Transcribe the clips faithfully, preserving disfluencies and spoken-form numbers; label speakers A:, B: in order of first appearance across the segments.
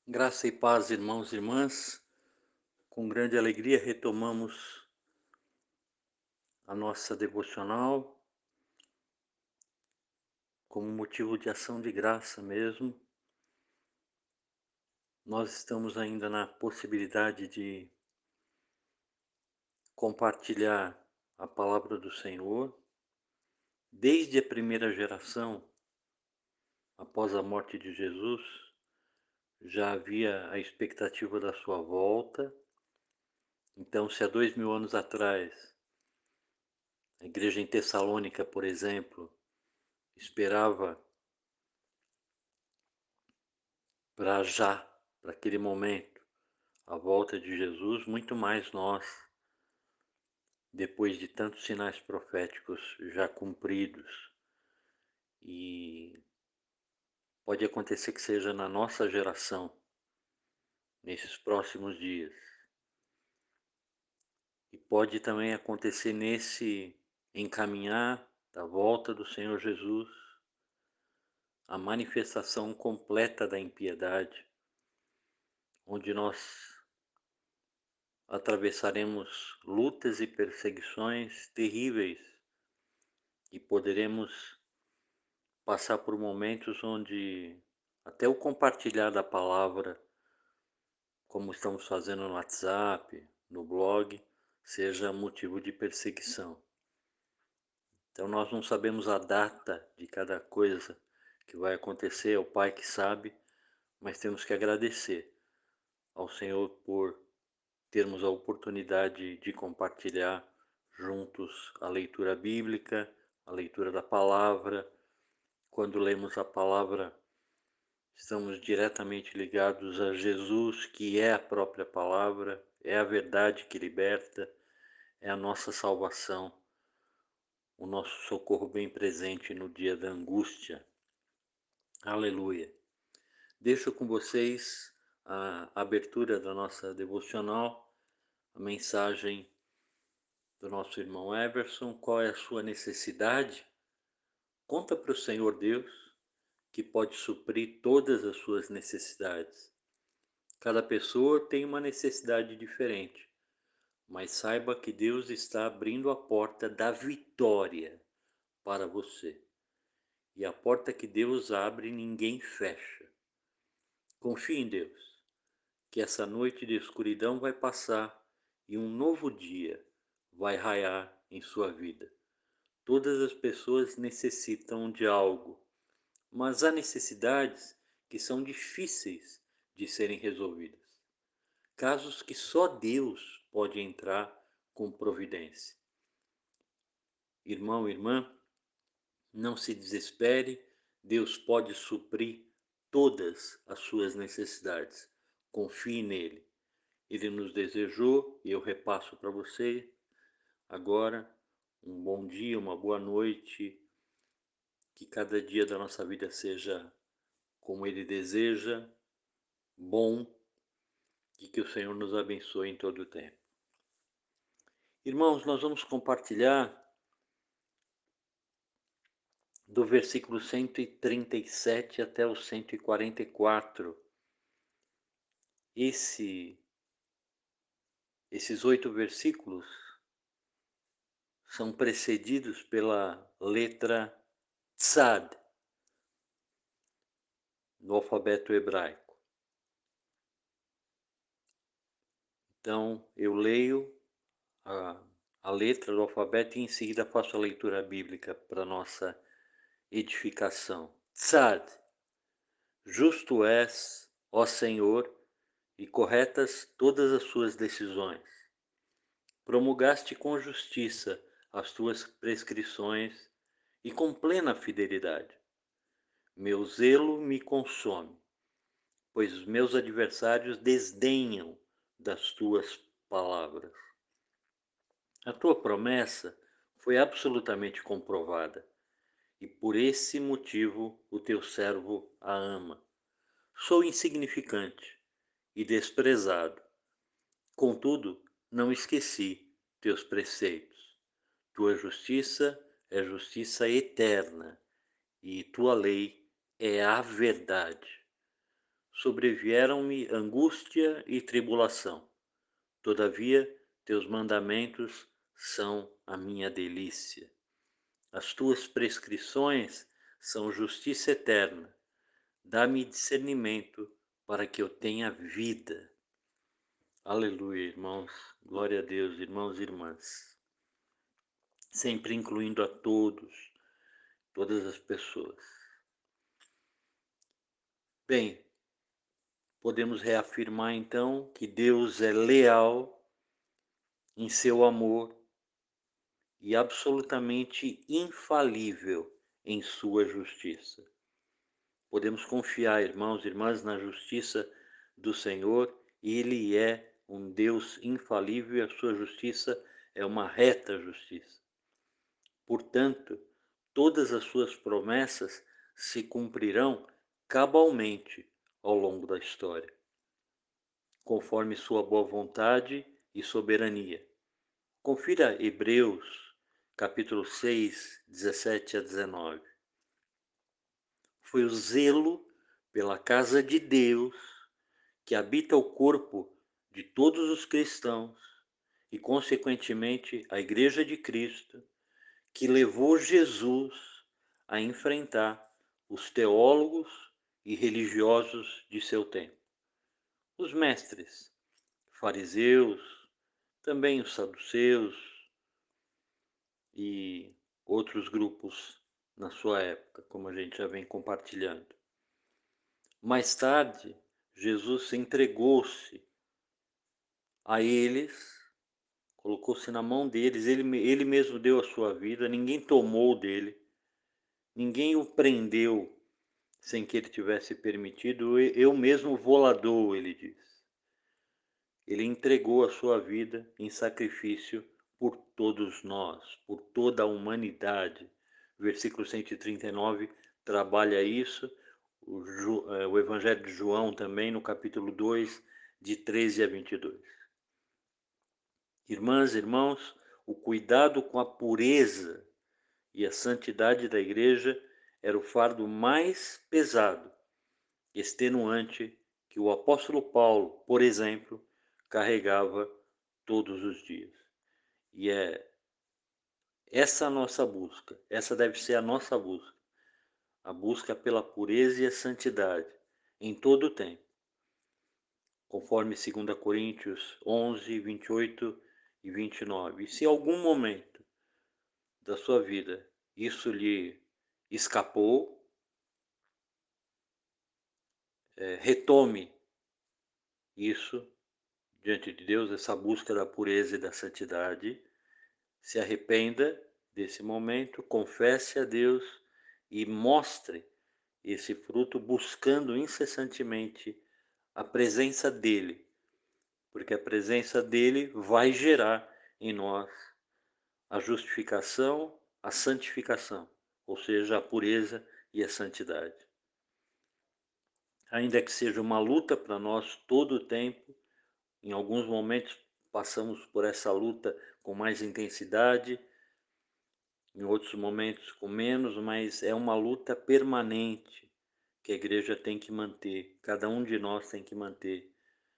A: Graça e paz, irmãos e irmãs. Com grande alegria retomamos a nossa devocional como motivo de ação de graça mesmo. Nós estamos ainda na possibilidade de compartilhar a palavra do Senhor. Desde a primeira geração, após a morte de Jesus, já havia a expectativa da sua volta. Então, se há dois mil anos atrás, a igreja em Tessalônica, por exemplo, esperava para já, para aquele momento, a volta de Jesus, muito mais nós, depois de tantos sinais proféticos já cumpridos. E pode acontecer que seja na nossa geração, nesses próximos dias. E pode também acontecer nesse encaminhar da volta do Senhor Jesus, a manifestação completa da impiedade, onde nós atravessaremos lutas e perseguições terríveis e poderemos passar por momentos onde até o compartilhar da palavra, como estamos fazendo no WhatsApp, no blog, seja motivo de perseguição. Então nós não sabemos a data de cada coisa que vai acontecer, é o Pai que sabe, mas temos que agradecer ao Senhor por termos a oportunidade de compartilhar juntos a leitura bíblica, a leitura da palavra. Quando lemos a palavra, estamos diretamente ligados a Jesus, que é a própria palavra, é a verdade que liberta, é a nossa salvação, o nosso socorro bem presente no dia da angústia. Aleluia. Deixo com vocês a abertura da nossa devocional, a mensagem do nosso irmão Everson. Qual é a sua necessidade? Conta para o Senhor Deus, que pode suprir todas as suas necessidades. Cada pessoa tem uma necessidade diferente, mas saiba que Deus está abrindo a porta da vitória para você. E a porta que Deus abre, ninguém fecha. Confie em Deus, que essa noite de escuridão vai passar e um novo dia vai raiar em sua vida. Todas as pessoas necessitam de algo, mas há necessidades que são difíceis de serem resolvidas. Casos que só Deus pode entrar com providência. Irmão, irmã, não se desespere, Deus pode suprir todas as suas necessidades. Confie nele. Ele nos desejou, e eu repasso para você agora, um bom dia, uma boa noite, que cada dia da nossa vida seja como ele deseja, bom, e que o Senhor nos abençoe em todo o tempo. Irmãos, nós vamos compartilhar do versículo cento e trinta e sete até o cento e quarenta e quatro. Esse, esses oito versículos são precedidos pela letra Tzad, no alfabeto hebraico. Então, eu leio a, a letra do alfabeto e em seguida faço a leitura bíblica para nossa edificação. Tzad, justo és, ó Senhor, e corretas todas as suas decisões. Promulgaste com justiça as tuas prescrições e com plena fidelidade. Meu zelo me consome, pois os meus adversários desdenham das tuas palavras. A tua promessa foi absolutamente comprovada, e por esse motivo o teu servo a ama. Sou insignificante e desprezado, contudo, não esqueci teus preceitos. Tua justiça é justiça eterna, e tua lei é a verdade. sobrevieram-me angústia e tribulação. Todavia, teus mandamentos são a minha delícia. As tuas prescrições são justiça eterna. Dá-me discernimento para que eu tenha vida. Aleluia, irmãos. Glória a Deus, irmãos e irmãs. Sempre incluindo a todos, todas as pessoas. Bem, podemos reafirmar então que Deus é leal em seu amor e absolutamente infalível em sua justiça. Podemos confiar, irmãos e irmãs, na justiça do Senhor. Ele é um Deus infalível e a sua justiça é uma reta justiça. Portanto, todas as suas promessas se cumprirão cabalmente ao longo da história, conforme sua boa vontade e soberania. Confira Hebreus, capítulo seis, dezessete a dezenove. Foi o zelo pela casa de Deus, que habita o corpo de todos os cristãos e, consequentemente, a Igreja de Cristo, que levou Jesus a enfrentar os teólogos e religiosos de seu tempo. Os mestres, fariseus, também os saduceus e outros grupos na sua época, como a gente já vem compartilhando. Mais tarde, Jesus entregou-se a eles, colocou-se na mão deles, ele, ele mesmo deu a sua vida, ninguém tomou dele, ninguém o prendeu sem que ele tivesse permitido, eu mesmo vou lá dou, ele diz. Ele entregou a sua vida em sacrifício por todos nós, por toda a humanidade. Versículo cento e trinta e nove trabalha isso, o, Ju, o Evangelho de João também, no capítulo dois, de treze a vinte e dois. Irmãs e irmãos, o cuidado com a pureza e a santidade da igreja era o fardo mais pesado, extenuante, que o apóstolo Paulo, por exemplo, carregava todos os dias. E é essa a nossa busca, essa deve ser a nossa busca, a busca pela pureza e a santidade em todo o tempo, conforme dois Coríntios onze, vinte e oito e vinte e nove. E se em algum momento da sua vida isso lhe escapou, é, retome isso diante de Deus, essa busca da pureza e da santidade, se arrependa desse momento, confesse a Deus e mostre esse fruto buscando incessantemente a presença dele, porque a presença dele vai gerar em nós a justificação, a santificação, ou seja, a pureza e a santidade. Ainda que seja uma luta para nós todo o tempo, em alguns momentos passamos por essa luta com mais intensidade, em outros momentos com menos, mas é uma luta permanente que a igreja tem que manter, cada um de nós tem que manter.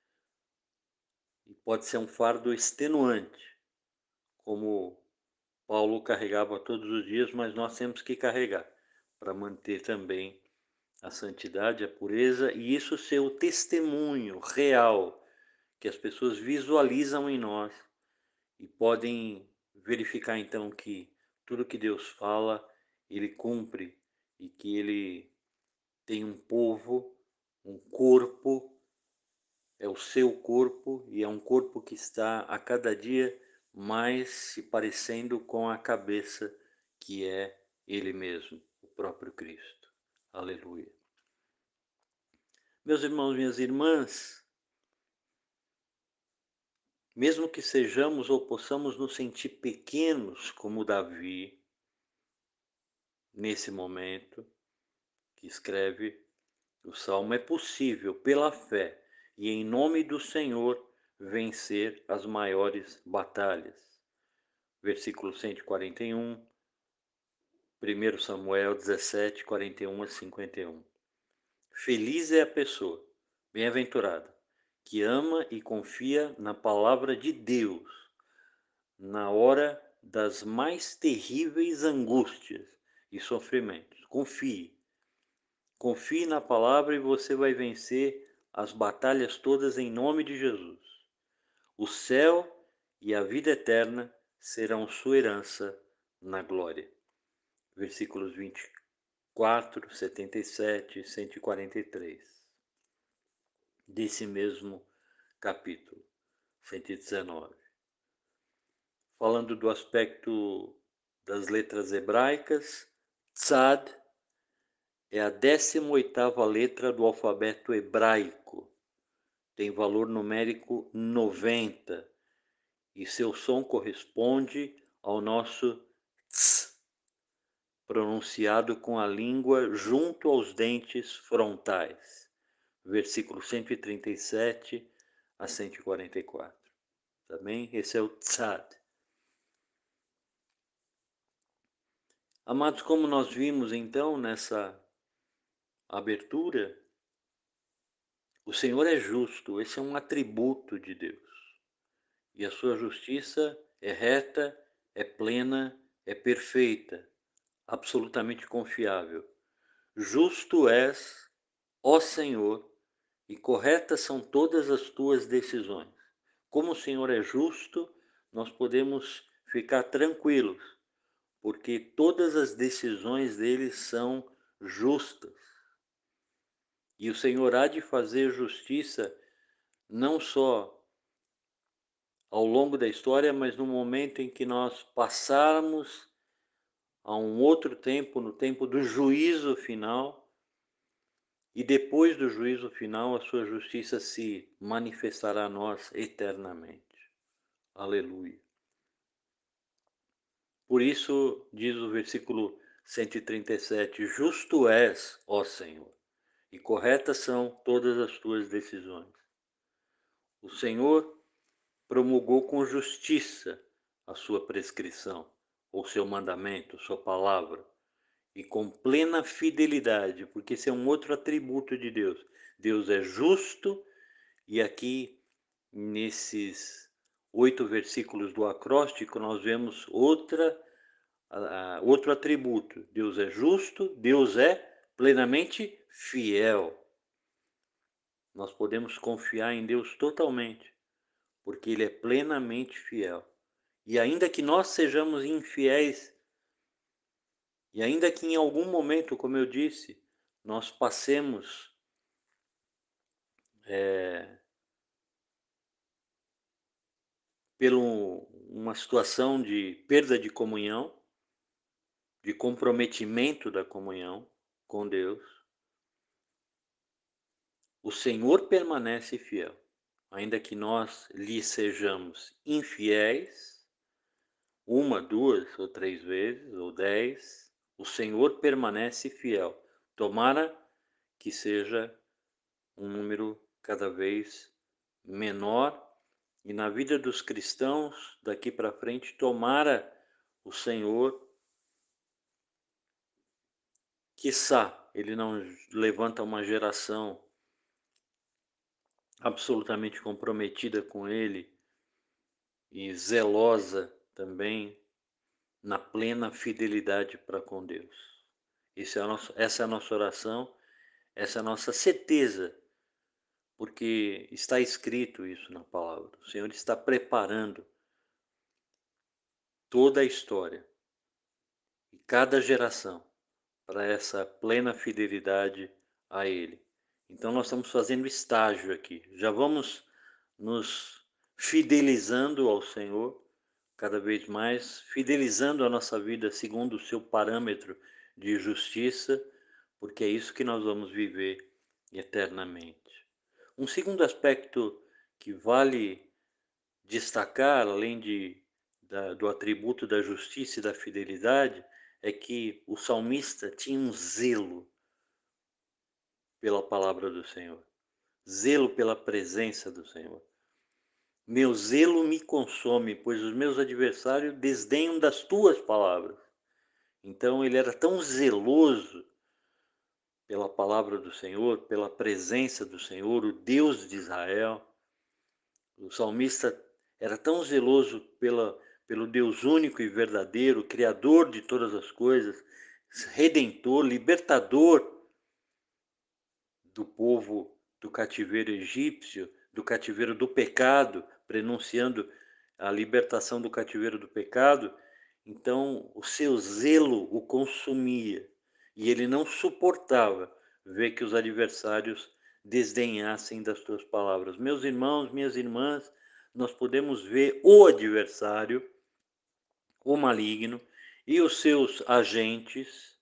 A: E pode ser um fardo extenuante, como Paulo carregava todos os dias, mas nós temos que carregar para manter também a santidade, a pureza, e isso ser o testemunho real que as pessoas visualizam em nós e podem verificar então que tudo que Deus fala, Ele cumpre, e que Ele tem um povo, um corpo, é o seu corpo, e é um corpo que está a cada dia mais se parecendo com a cabeça, que é Ele mesmo, o próprio Cristo. Aleluia. Meus irmãos, minhas irmãs, mesmo que sejamos ou possamos nos sentir pequenos como Davi, nesse momento que escreve o Salmo, é possível, pela fé e em nome do Senhor, vencer as maiores batalhas. Versículo cento e quarenta e um, primeiro Samuel dezessete, quarenta e um a cinquenta e um. Feliz é a pessoa Bem-aventurado, que ama e confia na palavra de Deus, na hora das mais terríveis angústias e sofrimentos. Confie. Confie na palavra e você vai vencer as batalhas todas em nome de Jesus. O céu e a vida eterna serão sua herança na glória. Versículos vinte e quatro, setenta e sete e cento e quarenta e três. Desse mesmo capítulo cento e dezenove. Falando do aspecto das letras hebraicas, Tzad é a décima oitava letra do alfabeto hebraico. Tem valor numérico noventa e seu som corresponde ao nosso Tz, pronunciado com a língua junto aos dentes frontais. Versículo cento e trinta e sete a cento e quarenta e quatro. Também esse é o Tzad. Amados, como nós vimos então nessa abertura, o Senhor é justo, esse é um atributo de Deus. E a sua justiça é reta, é plena, é perfeita, absolutamente confiável. Justo és, ó Senhor, e corretas são todas as tuas decisões. Como o Senhor é justo, nós podemos ficar tranquilos, porque todas as decisões dele são justas. E o Senhor há de fazer justiça não só ao longo da história, mas no momento em que nós passarmos a um outro tempo, no tempo do juízo final, e depois do juízo final a sua justiça se manifestará a nós eternamente. Aleluia. Por isso, diz o versículo cento e trinta e sete, justo és, ó Senhor, e corretas são todas as tuas decisões. O Senhor promulgou com justiça a sua prescrição, ou seu mandamento, sua palavra, e com plena fidelidade, porque esse é um outro atributo de Deus. Deus é justo, e aqui, nesses oito versículos do acróstico, nós vemos outra, uh, outro atributo. Deus é justo, Deus é plenamente fiel. Nós podemos confiar em Deus totalmente, porque Ele é plenamente fiel. E ainda que nós sejamos infiéis, e ainda que em algum momento, como eu disse, nós passemos é, por uma situação de perda de comunhão, de comprometimento da comunhão com Deus, o Senhor permanece fiel. Ainda que nós lhe sejamos infiéis, uma, duas ou três vezes, ou dez, o Senhor permanece fiel. Tomara que seja um número cada vez menor, e na vida dos cristãos daqui para frente, tomara o Senhor, quiçá ele não levanta uma geração absolutamente comprometida com ele e zelosa também na plena fidelidade para com Deus. Esse é a nossa, essa é a nossa oração, essa é a nossa certeza, porque está escrito isso na palavra. O Senhor está preparando toda a história e cada geração para essa plena fidelidade a Ele. Então nós estamos fazendo estágio aqui. Já vamos nos fidelizando ao Senhor cada vez mais, fidelizando a nossa vida segundo o seu parâmetro de justiça, porque é isso que nós vamos viver eternamente. Um segundo aspecto que vale destacar, além de, da, do atributo da justiça e da fidelidade, é que o salmista tinha um zelo pela palavra do Senhor, zelo pela presença do Senhor. Meu zelo me consome, pois os meus adversários desdenham das tuas palavras. Então ele era tão zeloso pela palavra do Senhor, pela presença do Senhor, o Deus de Israel. O salmista era tão zeloso pela, pelo Deus único e verdadeiro, Criador de todas as coisas, Redentor, Libertador do povo do cativeiro egípcio, do cativeiro do pecado, prenunciando a libertação do cativeiro do pecado. Então o seu zelo o consumia e ele não suportava ver que os adversários desdenhassem das suas palavras. Meus irmãos, minhas irmãs, nós podemos ver o adversário, o maligno e os seus agentes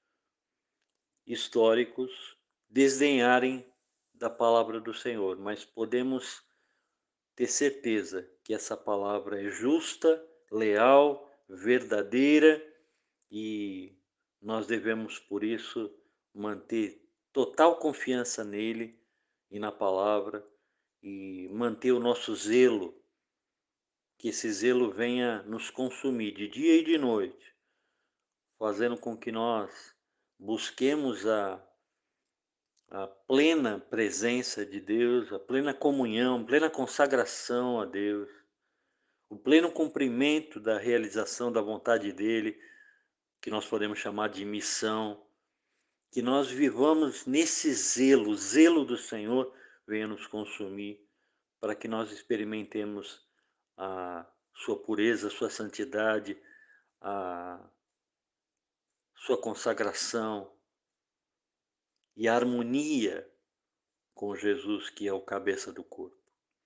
A: históricos desdenharem da palavra do Senhor, mas podemos ter certeza que essa palavra é justa, leal, verdadeira, e nós devemos, por isso, manter total confiança nele e na palavra, e manter o nosso zelo, que esse zelo venha nos consumir de dia e de noite, fazendo com que nós busquemos a a plena presença de Deus, a plena comunhão, plena consagração a Deus, o pleno cumprimento da realização da vontade dEle, que nós podemos chamar de missão, que nós vivamos nesse zelo, o zelo do Senhor venha nos consumir, para que nós experimentemos a sua pureza, a sua santidade, a sua consagração e a harmonia com Jesus, que é o cabeça do corpo.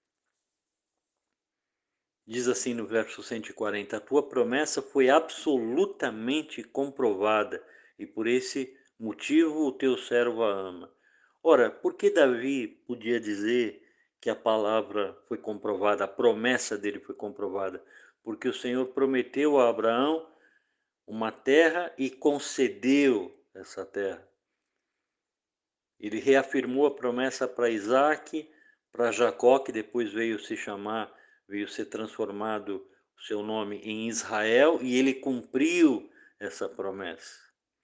A: Diz assim no verso cento e quarenta: a tua promessa foi absolutamente comprovada, e por esse motivo o teu servo a ama. Ora, por que Davi podia dizer que a palavra foi comprovada, a promessa dele foi comprovada? Porque o Senhor prometeu a Abraão uma terra e concedeu essa terra. Ele reafirmou a promessa para Isaac, para Jacó, que depois veio se chamar, veio ser transformado o seu nome em Israel, e ele cumpriu essa promessa.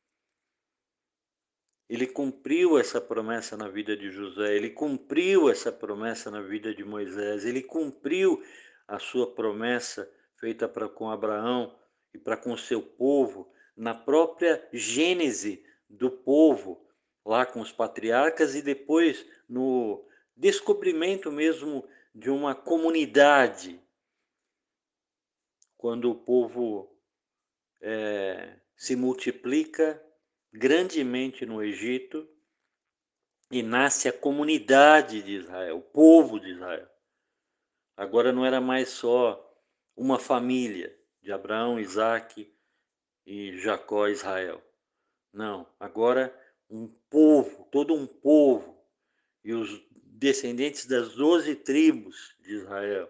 A: Ele cumpriu essa promessa na vida de José, ele cumpriu essa promessa na vida de Moisés, ele cumpriu a sua promessa feita para com Abraão e para com o seu povo, na própria gênese do povo, lá com os patriarcas, e depois no descobrimento mesmo de uma comunidade, quando o povo é, se multiplica grandemente no Egito e nasce a comunidade de Israel, o povo de Israel. Agora não era mais só uma família de Abraão, Isaque e Jacó, Israel. Não, agora um povo, todo um povo, e os descendentes das doze tribos de Israel.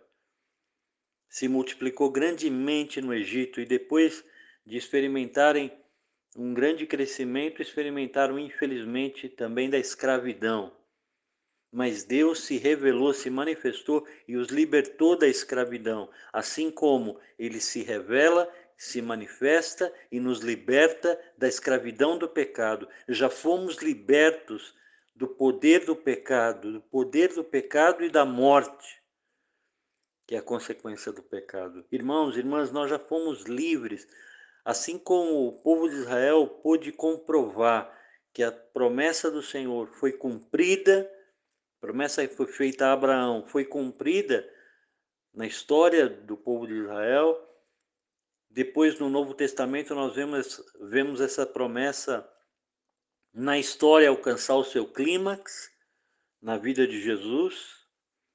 A: Se multiplicou grandemente no Egito, e depois de experimentarem um grande crescimento, experimentaram infelizmente também da escravidão. Mas Deus se revelou, se manifestou e os libertou da escravidão, assim como Ele se revela, se manifesta e nos liberta da escravidão do pecado. Já fomos libertos do poder do pecado, do poder do pecado e da morte, que é a consequência do pecado. Irmãos, irmãs, nós já fomos livres, assim como o povo de Israel pôde comprovar que a promessa do Senhor foi cumprida. A promessa que foi feita a Abraão foi cumprida na história do povo de Israel. Depois, no Novo Testamento, nós vemos, vemos essa promessa na história alcançar o seu clímax, na vida de Jesus.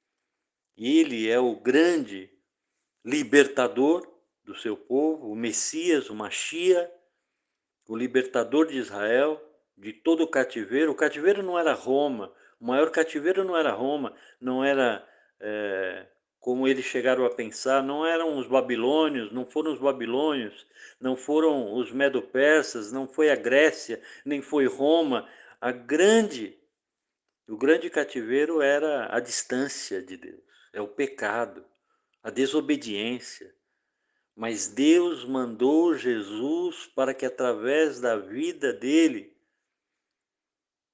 A: Ele é o grande libertador do seu povo, o Messias, o Machia, o libertador de Israel, de todo o cativeiro. O cativeiro não era Roma, o maior cativeiro não era Roma, não era, é, como eles chegaram a pensar, não eram os babilônios, não foram os babilônios, não foram os medo-persas, não foi a Grécia, nem foi Roma. A grande, o grande cativeiro era a distância de Deus, é o pecado, a desobediência. Mas Deus mandou Jesus para que através da vida dele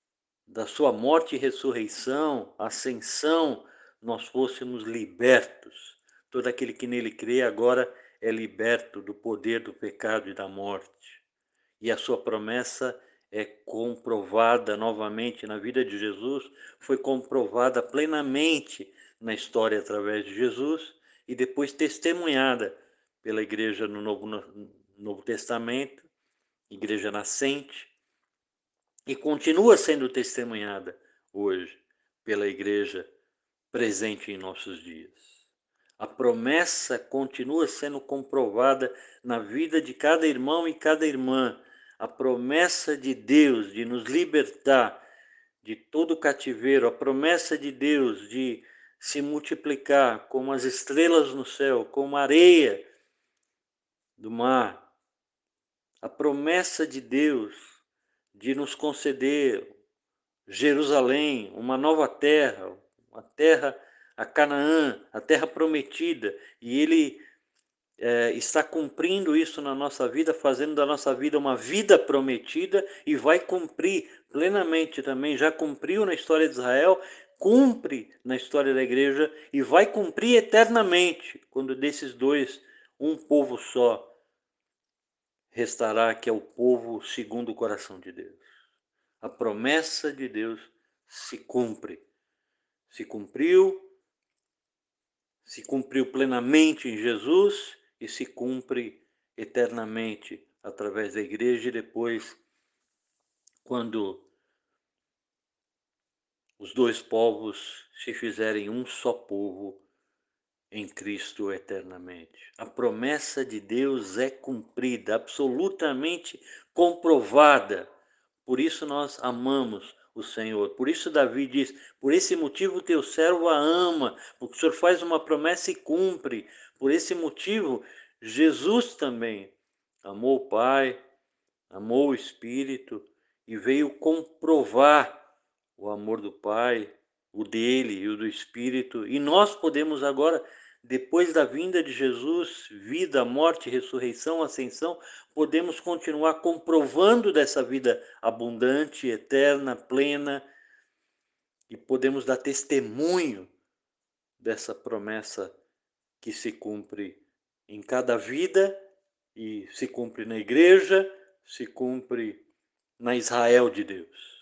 A: da sua morte e ressurreição, ascensão, nós fôssemos libertos. Todo aquele que nele crê agora é liberto do poder do pecado e da morte. E a sua promessa é comprovada novamente na vida de Jesus, foi comprovada plenamente na história através de Jesus e depois testemunhada pela igreja no Novo, no Novo Testamento, igreja nascente, e continua sendo testemunhada hoje pela igreja presente em nossos dias. A promessa continua sendo comprovada na vida de cada irmão e cada irmã. A promessa de Deus de nos libertar de todo o cativeiro, a promessa de Deus de se multiplicar como as estrelas no céu, como a areia do mar. A promessa de Deus de nos conceder Jerusalém, uma nova terra, uma terra, a Canaã, a terra prometida, e Ele é, está cumprindo isso na nossa vida, fazendo da nossa vida uma vida prometida, e vai cumprir plenamente também, já cumpriu na história de Israel, cumpre na história da igreja, e vai cumprir eternamente, quando desses dois, um povo só restará, que é o povo segundo o coração de Deus. A promessa de Deus se cumpre. Se cumpriu, se cumpriu plenamente em Jesus e se cumpre eternamente através da igreja e depois, quando os dois povos se fizerem um só povo em Cristo eternamente. A promessa de Deus é cumprida, absolutamente comprovada. Por isso nós amamos o Senhor. Por isso Davi diz, por esse motivo teu servo a ama, porque o Senhor faz uma promessa e cumpre. Por esse motivo, Jesus também amou o Pai, amou o Espírito e veio comprovar o amor do Pai, o dele e o do Espírito. E nós podemos agora, depois da vinda de Jesus, vida, morte, ressurreição, ascensão, podemos continuar comprovando dessa vida abundante, eterna, plena, e podemos dar testemunho dessa promessa que se cumpre em cada vida e se cumpre na igreja, se cumpre na Israel de Deus,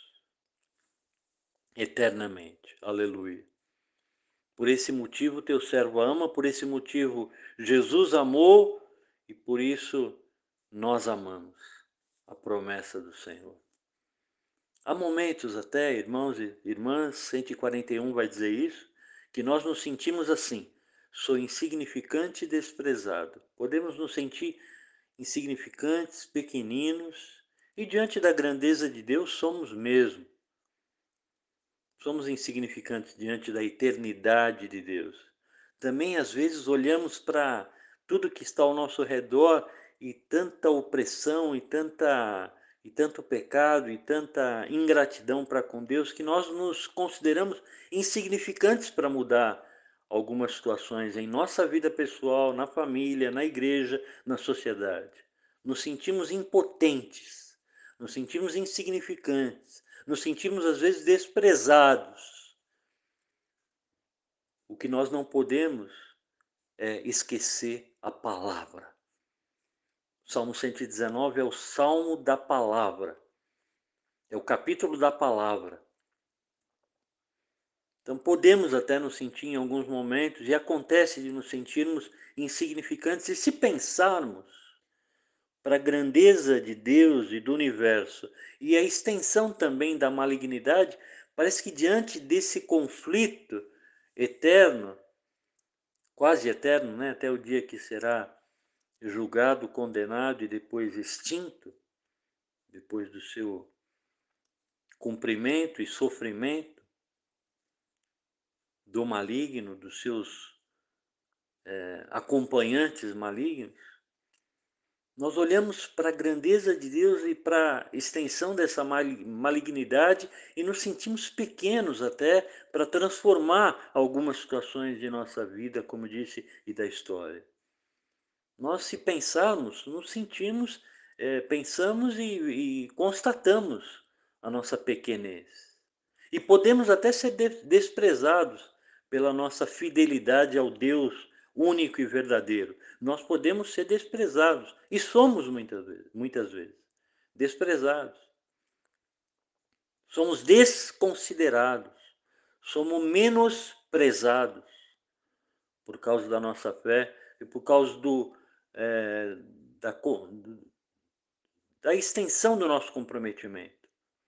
A: eternamente. Aleluia. Por esse motivo teu servo ama, por esse motivo Jesus amou e por isso nós amamos a promessa do Senhor. Há momentos até, irmãos e irmãs, cento e quarenta e um vai dizer isso, que nós nos sentimos assim, sou insignificante e desprezado. Podemos nos sentir insignificantes, pequeninos, e diante da grandeza de Deus somos mesmo. Somos insignificantes diante da eternidade de Deus. Também, às vezes, olhamos para tudo que está ao nosso redor e tanta opressão e, tanta, e tanto pecado e tanta ingratidão para com Deus que nós nos consideramos insignificantes para mudar algumas situações em nossa vida pessoal, na família, na igreja, na sociedade. Nos sentimos impotentes, nos sentimos insignificantes, nos sentimos às vezes desprezados. O que nós não podemos é esquecer a palavra. O Salmo cento e dezenove é o Salmo da palavra. É o capítulo da palavra. Então podemos até nos sentir em alguns momentos, e acontece de nos sentirmos insignificantes, e se pensarmos para a grandeza de Deus e do universo e a extensão também da malignidade, parece que diante desse conflito eterno, quase eterno, né? Até o dia que será julgado, condenado e depois extinto, depois do seu cumprimento e sofrimento do maligno, dos seus é, acompanhantes malignos, nós olhamos para a grandeza de Deus e para a extensão dessa malignidade e nos sentimos pequenos até para transformar algumas situações de nossa vida, como disse, e da história. Nós, se pensarmos, nos sentimos, é, pensamos e, e constatamos a nossa pequenez. E podemos até ser de desprezados pela nossa fidelidade ao Deus único e verdadeiro. Nós podemos ser desprezados, e somos muitas vezes muitas vezes, desprezados. Somos desconsiderados, somos menosprezados por causa da nossa fé e por causa do, eh, da co da extensão do nosso comprometimento.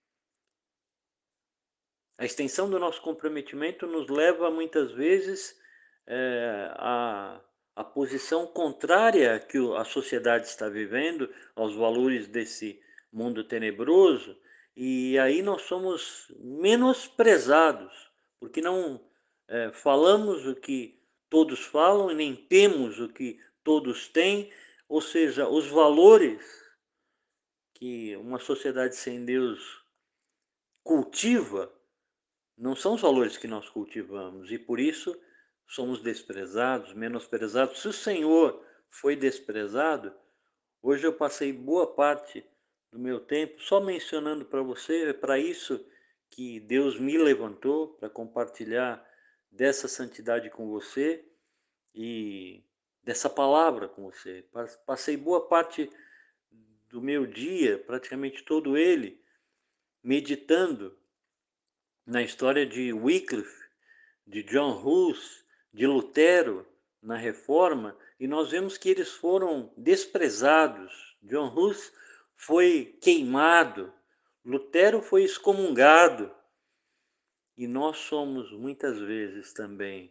A: A extensão do nosso comprometimento nos leva muitas vezes, eh, à à posição contrária que o a sociedade está vivendo, aos valores desse mundo tenebroso, e aí nós somos menosprezados, porque não, eh, falamos o que todos falam e nem temos o que todos têm, ou seja, os valores que uma sociedade sem Deus cultiva, não são os valores que nós cultivamos e por isso somos desprezados, menosprezados. Se o Senhor foi desprezado, hoje eu passei boa parte do meu tempo só mencionando para você, é para isso que Deus me levantou, para compartilhar dessa santidade com você e dessa palavra com você. Passei boa parte do meu dia, praticamente todo ele, meditando na história de Wycliffe, de John Hus, de Lutero, na Reforma, e nós vemos que eles foram desprezados. John Hus foi queimado, Lutero foi excomungado, e nós somos muitas vezes também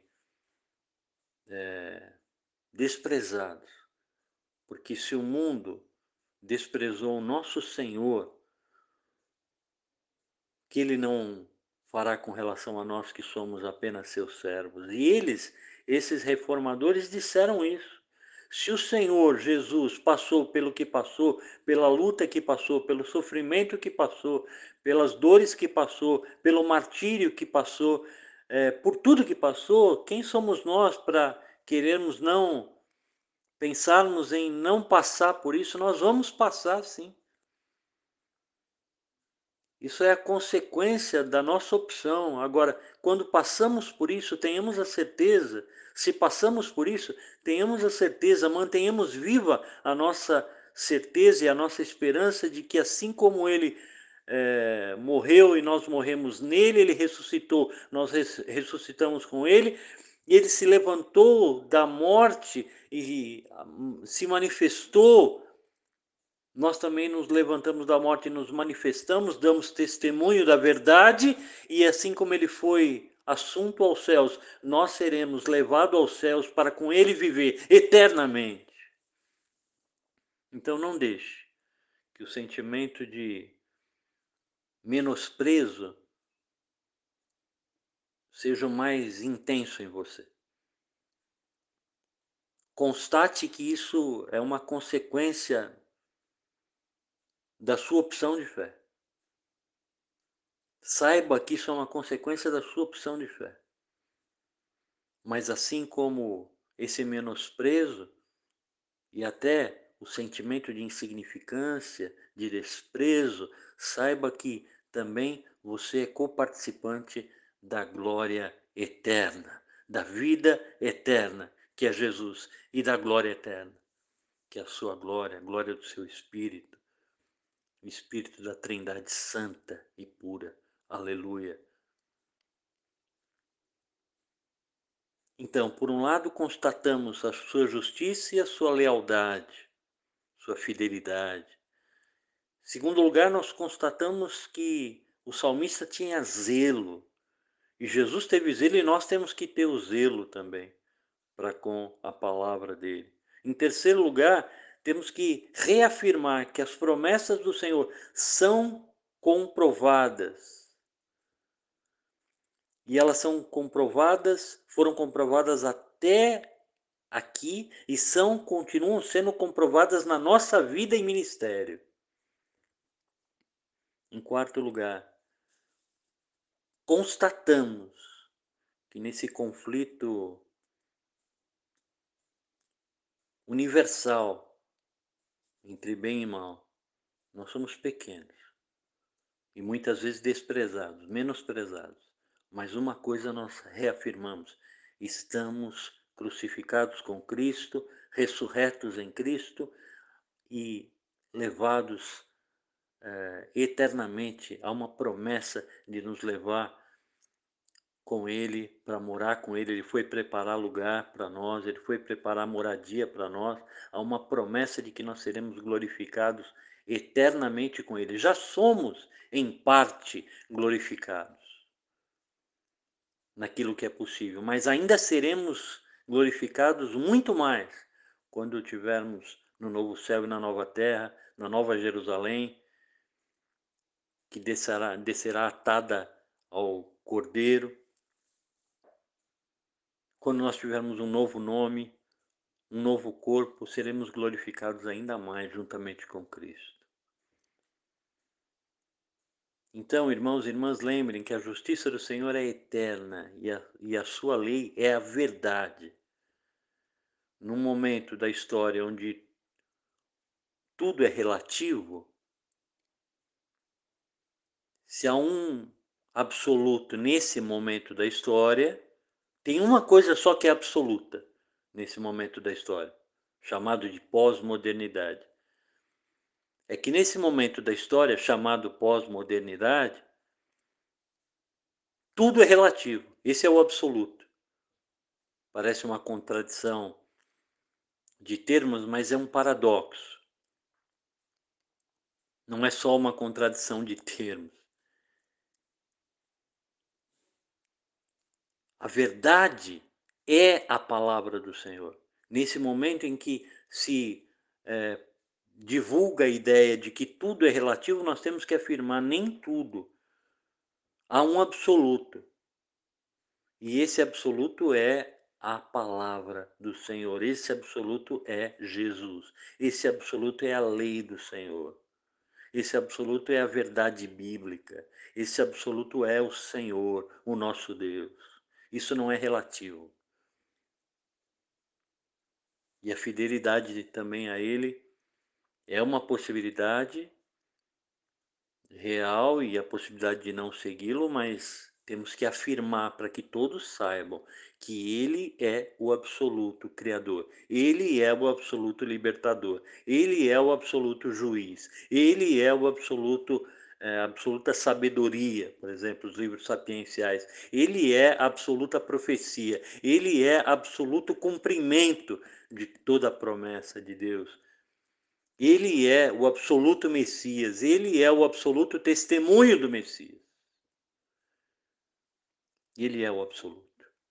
A: é, desprezados, porque se o mundo desprezou o nosso Senhor, que ele não fará com relação a nós que somos apenas seus servos. E eles, esses reformadores, disseram isso. Se o Senhor Jesus passou pelo que passou, pela luta que passou, pelo sofrimento que passou, pelas dores que passou, pelo martírio que passou, é, por tudo que passou, quem somos nós para querermos não pensarmos em não passar por isso? Nós vamos passar sim. Isso é a consequência da nossa opção. Agora, quando passamos por isso, tenhamos a certeza, se passamos por isso, tenhamos a certeza, mantenhamos viva a nossa certeza e a nossa esperança de que assim como ele é, morreu e nós morremos nele, ele ressuscitou, nós res, ressuscitamos com ele, e ele se levantou da morte e se manifestou. Nós também nos levantamos da morte e nos manifestamos, damos testemunho da verdade, e assim como ele foi assunto aos céus, nós seremos levados aos céus para com ele viver eternamente. Então não deixe que o sentimento de menosprezo seja o mais intenso em você. Constate que isso é uma consequência da sua opção de fé. Saiba que isso é uma consequência da sua opção de fé. Mas assim como esse menosprezo e até o sentimento de insignificância, de desprezo, saiba que também você é coparticipante da glória eterna, da vida eterna, que é Jesus, e da glória eterna, que é a sua glória, a glória do seu Espírito, o Espírito da Trindade Santa e pura. Aleluia. Então, por um lado, constatamos a sua justiça e a sua lealdade, sua fidelidade. Em segundo lugar, nós constatamos que o salmista tinha zelo, e Jesus teve zelo, e nós temos que ter o zelo também para com a palavra dele. Em terceiro lugar, temos que reafirmar que as promessas do Senhor são comprovadas. E elas são comprovadas, foram comprovadas até aqui e são, continuam sendo comprovadas na nossa vida e ministério. Em quarto lugar, constatamos que nesse conflito universal entre bem e mal, nós somos pequenos, e muitas vezes desprezados, menosprezados. Mas uma coisa nós reafirmamos: estamos crucificados com Cristo, ressurretos em Cristo e levados eh, eternamente a uma promessa de nos levar com Ele, para morar com Ele. Ele foi preparar lugar para nós, Ele foi preparar moradia para nós. Há uma promessa de que nós seremos glorificados eternamente com Ele. Já somos, em parte, glorificados naquilo que é possível, mas ainda seremos glorificados muito mais quando estivermos no novo céu e na nova terra, na nova Jerusalém, que descerá, descerá atada ao Cordeiro, quando nós tivermos um novo nome, um novo corpo, seremos glorificados ainda mais juntamente com Cristo. Então, irmãos e irmãs, lembrem que a justiça do Senhor é eterna e a, e a sua lei é a verdade. Num momento da história onde tudo é relativo, se há um absoluto nesse momento da história, tem uma coisa só que é absoluta nesse momento da história, chamado de pós-modernidade. É que nesse momento da história, chamado pós-modernidade, tudo é relativo. Esse é o absoluto. Parece uma contradição de termos, mas é um paradoxo. Não é só uma contradição de termos. A verdade é a palavra do Senhor. Nesse momento em que se é, divulga a ideia de que tudo é relativo, nós temos que afirmar: nem tudo. Há um absoluto. E esse absoluto é a palavra do Senhor. Esse absoluto é Jesus. Esse absoluto é a lei do Senhor. Esse absoluto é a verdade bíblica. Esse absoluto é o Senhor, o nosso Deus. Isso não é relativo. E a fidelidade também a Ele é uma possibilidade real e a possibilidade de não segui-lo, mas temos que afirmar para que todos saibam que Ele é o absoluto Criador, Ele é o absoluto libertador, Ele é o absoluto juiz, Ele é o absoluto é, absoluta sabedoria, por exemplo, os livros sapienciais, Ele é a absoluta profecia, Ele é absoluto cumprimento de toda a promessa de Deus. Ele é o absoluto Messias, ele é o absoluto testemunho do Messias. Ele é o absoluto.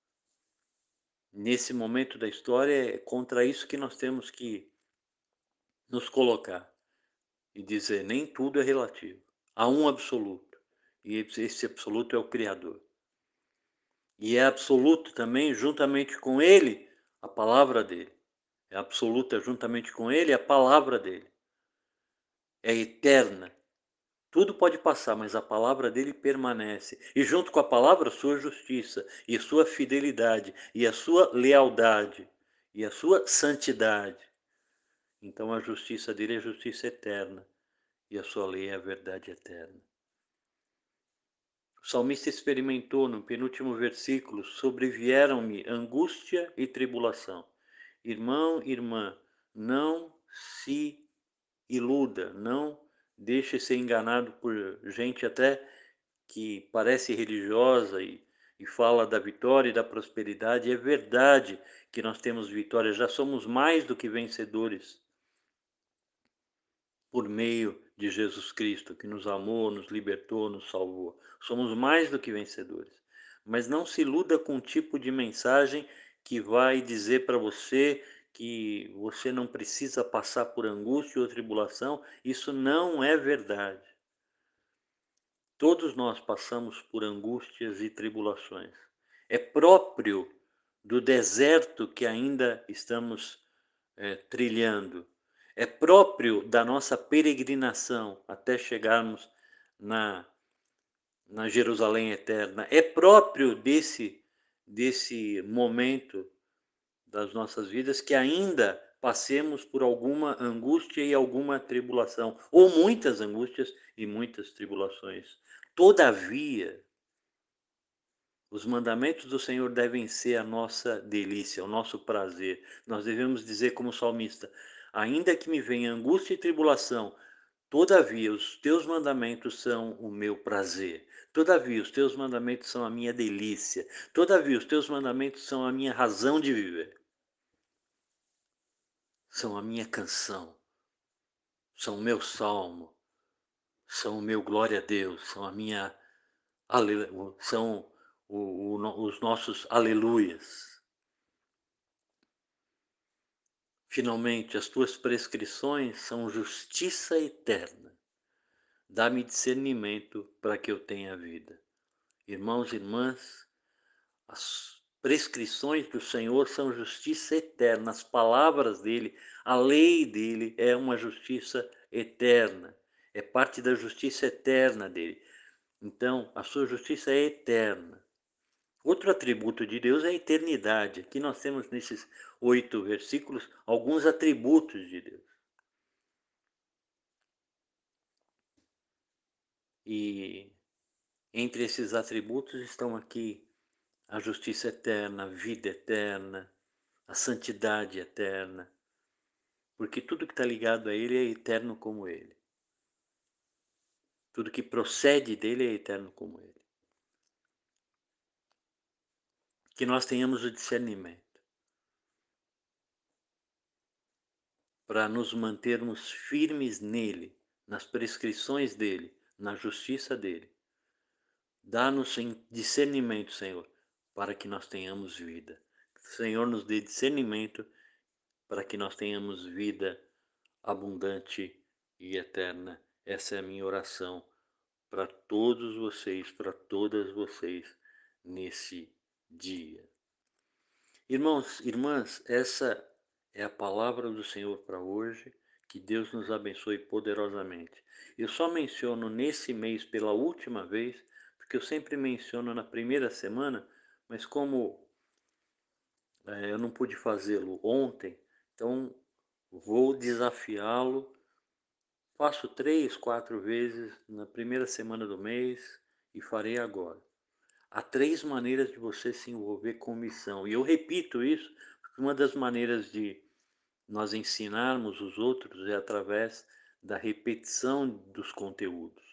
A: Nesse momento da história, é contra isso que nós temos que nos colocar e dizer: nem tudo é relativo. Há um absoluto, e esse absoluto é o Criador. E é absoluto também, juntamente com ele, a palavra dele. É absoluta juntamente com ele a palavra dele. É eterna. Tudo pode passar, mas a palavra dele permanece. E junto com a palavra, sua justiça, e sua fidelidade, e a sua lealdade, e a sua santidade. Então a justiça dele é justiça eterna, e a sua lei é a verdade eterna. O salmista experimentou no penúltimo versículo: sobrevieram-me angústia e tribulação. Irmão, irmã, não se iluda, não deixe ser enganado por gente até que parece religiosa e, e fala da vitória e da prosperidade. É verdade que nós temos vitória, já somos mais do que vencedores por meio de Jesus Cristo, que nos amou, nos libertou, nos salvou. Somos mais do que vencedores. Mas não se iluda com um tipo de mensagem que vai dizer para você que você não precisa passar por angústia ou tribulação. Isso não é verdade. Todos nós passamos por angústias e tribulações. É próprio do deserto que ainda estamos é, trilhando. É próprio da nossa peregrinação até chegarmos na, na Jerusalém eterna. É próprio desse, desse momento das nossas vidas que ainda passemos por alguma angústia e alguma tribulação, ou muitas angústias e muitas tribulações. Todavia, os mandamentos do Senhor devem ser a nossa delícia, o nosso prazer. Nós devemos dizer como salmista: ainda que me venha angústia e tribulação, todavia os teus mandamentos são o meu prazer. Todavia os teus mandamentos são a minha delícia. Todavia os teus mandamentos são a minha razão de viver. São a minha canção, são o meu salmo, são o meu glória a Deus, são a minha são o, o, os nossos aleluias. Finalmente, as tuas prescrições são justiça eterna. Dá-me discernimento para que eu tenha vida. Irmãos e irmãs, as prescrições do Senhor são justiça eterna. As palavras dele, a lei dele é uma justiça eterna. É parte da justiça eterna dele. Então, a sua justiça é eterna. Outro atributo de Deus é a eternidade. Aqui nós temos nesses oito versículos alguns atributos de Deus. E entre esses atributos estão aqui a justiça eterna, a vida eterna, a santidade eterna, porque tudo que está ligado a Ele é eterno como Ele. Tudo que procede dele é eterno como Ele. Que nós tenhamos o discernimento para nos mantermos firmes nele, nas prescrições dele, na justiça dele. Dá-nos discernimento, Senhor, para que nós tenhamos vida. Senhor, nos dê discernimento para que nós tenhamos vida abundante e eterna. Essa é a minha oração para todos vocês, para todas vocês nesse dia. Irmãos, irmãs, essa é a palavra do Senhor para hoje. Que Deus nos abençoe poderosamente. Eu só menciono nesse mês pela última vez, porque eu sempre menciono na primeira semana, mas como é, eu não pude fazê-lo ontem, então vou desafiá-lo. Faço três, quatro vezes na primeira semana do mês e farei agora. Há três maneiras de você se envolver com missão. E eu repito isso, porque uma das maneiras de nós ensinarmos os outros é através da repetição dos conteúdos.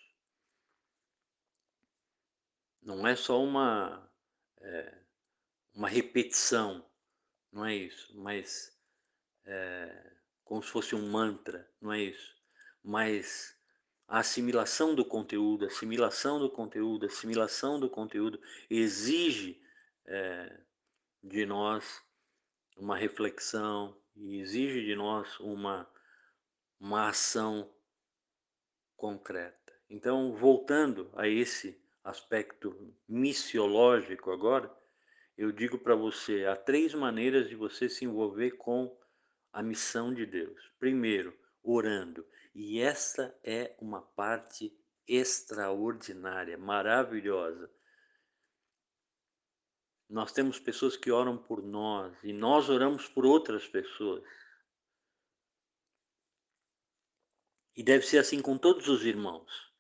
A: Não é só uma, é, uma repetição, não é isso, mas é, como se fosse um mantra, não é isso, mas a assimilação do conteúdo, assimilação do conteúdo, assimilação do conteúdo exige é, de nós uma reflexão e exige de nós uma, uma ação concreta. Então, voltando a esse aspecto missiológico agora, eu digo para você, há três maneiras de você se envolver com a missão de Deus. Primeiro, orando. E essa é uma parte extraordinária, maravilhosa. Nós temos pessoas que oram por nós e nós oramos por outras pessoas. E deve ser assim com todos os irmãos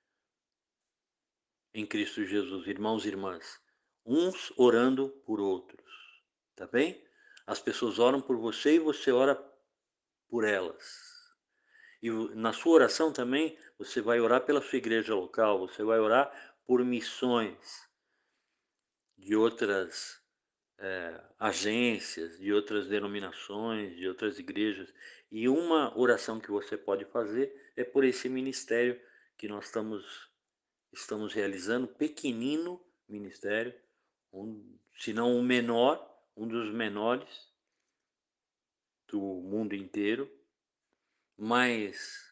A: em Cristo Jesus, irmãos e irmãs, uns orando por outros, tá bem? As pessoas oram por você e você ora por elas. E na sua oração também, você vai orar pela sua igreja local, você vai orar por missões de outras é, agências, de outras denominações, de outras igrejas. E uma oração que você pode fazer é por esse ministério que nós estamos, estamos realizando, pequenino ministério, um, se não o menor, um dos menores do mundo inteiro, mas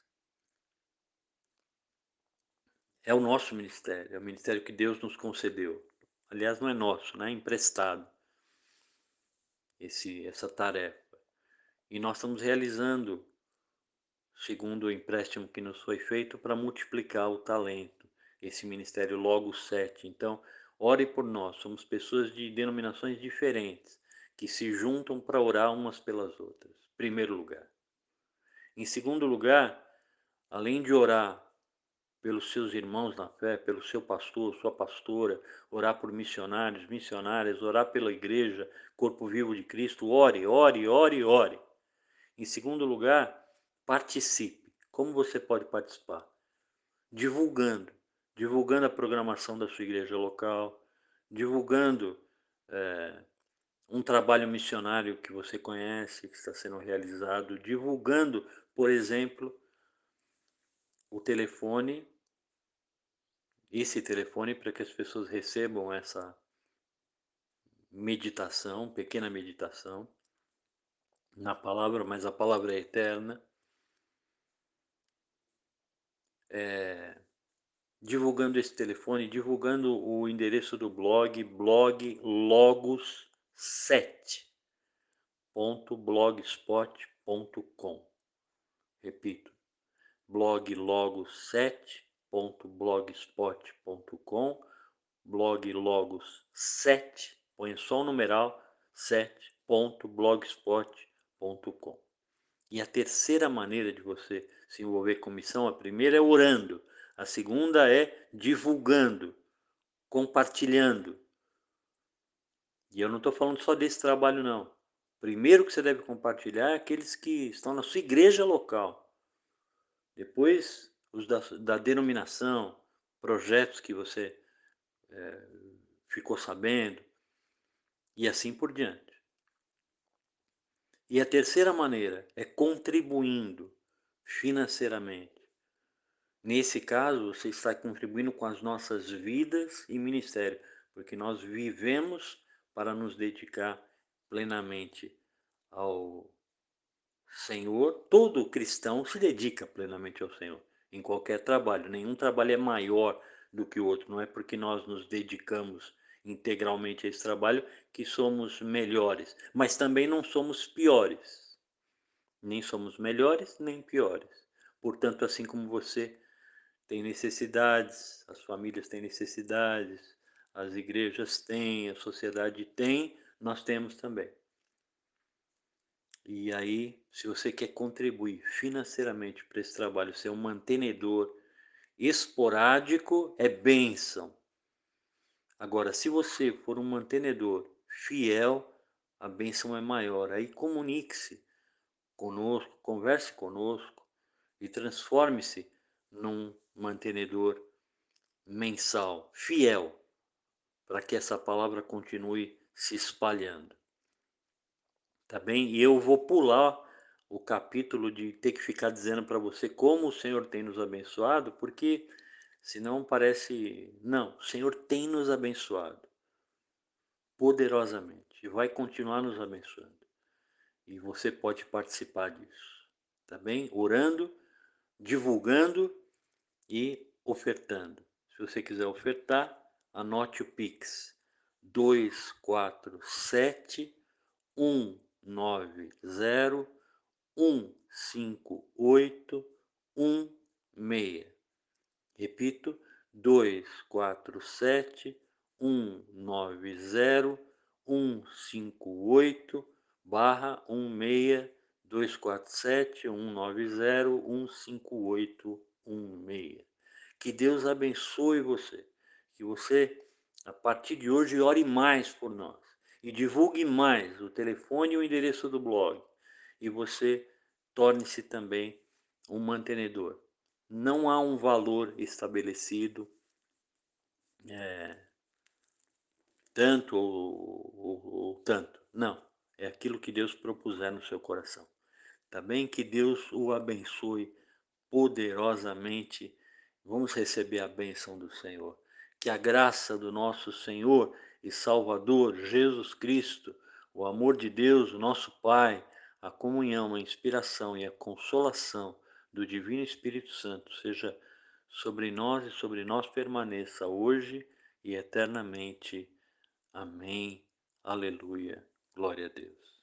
A: é o nosso ministério, é o ministério que Deus nos concedeu. Aliás, não é nosso, né? É emprestado esse, essa tarefa. E nós estamos realizando, segundo o empréstimo que nos foi feito, para multiplicar o talento, esse ministério Logo sete. Então, ore por nós, somos pessoas de denominações diferentes, que se juntam para orar umas pelas outras. primeiro lugar. Em segundo lugar, além de orar pelos seus irmãos na fé, pelo seu pastor, sua pastora, orar por missionários, missionárias, orar pela igreja, corpo vivo de Cristo, ore, ore, ore, ore. Em segundo lugar, participe. Como você pode participar? Divulgando, divulgando a programação da sua igreja local, divulgando é, um trabalho missionário que você conhece, que está sendo realizado, divulgando, por exemplo, o telefone, esse telefone para que as pessoas recebam essa meditação, pequena meditação na palavra, mas a palavra é eterna. É, divulgando esse telefone, divulgando o endereço do blog, blog logos sete ponto blogspot ponto com. Repito, blog logos sete ponto blogspot ponto com, blog logos sete, põe só o numeral sete ponto blogspot ponto com. E a terceira maneira de você se envolver com missão, a primeira é orando, a segunda é divulgando, compartilhando. E eu não estou falando só desse trabalho, não. Primeiro que você deve compartilhar é aqueles que estão na sua igreja local. Depois, os da, da denominação, projetos que você é, ficou sabendo, e assim por diante. E a terceira maneira é contribuindo financeiramente. Nesse caso, você está contribuindo com as nossas vidas e ministério, porque nós vivemos para nos dedicar plenamente ao Senhor. Todo cristão se dedica plenamente ao Senhor, em qualquer trabalho. Nenhum trabalho é maior do que o outro. Não é porque nós nos dedicamos integralmente a esse trabalho que somos melhores, mas também não somos piores. Nem somos melhores, nem piores. Portanto, assim como você tem necessidades, as famílias têm necessidades, as igrejas têm, a sociedade tem, nós temos também. E aí, se você quer contribuir financeiramente para esse trabalho, ser um mantenedor esporádico, é bênção. Agora, se você for um mantenedor fiel, a bênção é maior. Aí comunique-se conosco, converse conosco e transforme-se num mantenedor mensal, fiel, para que essa palavra continue se espalhando. Tá bem? E eu vou pular o capítulo de ter que ficar dizendo para você como o Senhor tem nos abençoado, porque senão parece... Não, o Senhor tem nos abençoado poderosamente e vai continuar nos abençoando. E você pode participar disso, tá bem? Orando, divulgando e ofertando. Se você quiser ofertar, anote o Pix dois quatro sete um nove zero um cinco oito um seis. Repito, dois quatro sete um nove zero um cinco oito barra um seis, dois quatro sete um nove zero um cinco oito um seis. Que Deus abençoe você, que você, a partir de hoje, ore mais por nós e divulgue mais o telefone e o endereço do blog, e você torne-se também um mantenedor. Não há um valor estabelecido, é, tanto ou, ou, ou tanto. Não, é aquilo que Deus propuser no seu coração. Tá bem? Que Deus o abençoe poderosamente. Vamos receber a bênção do Senhor. Que a graça do nosso Senhor e Salvador Jesus Cristo, o amor de Deus, o nosso Pai, a comunhão, a inspiração e a consolação do Divino Espírito Santo seja sobre nós e sobre nós permaneça hoje e eternamente. Amém. Aleluia. Glória a Deus.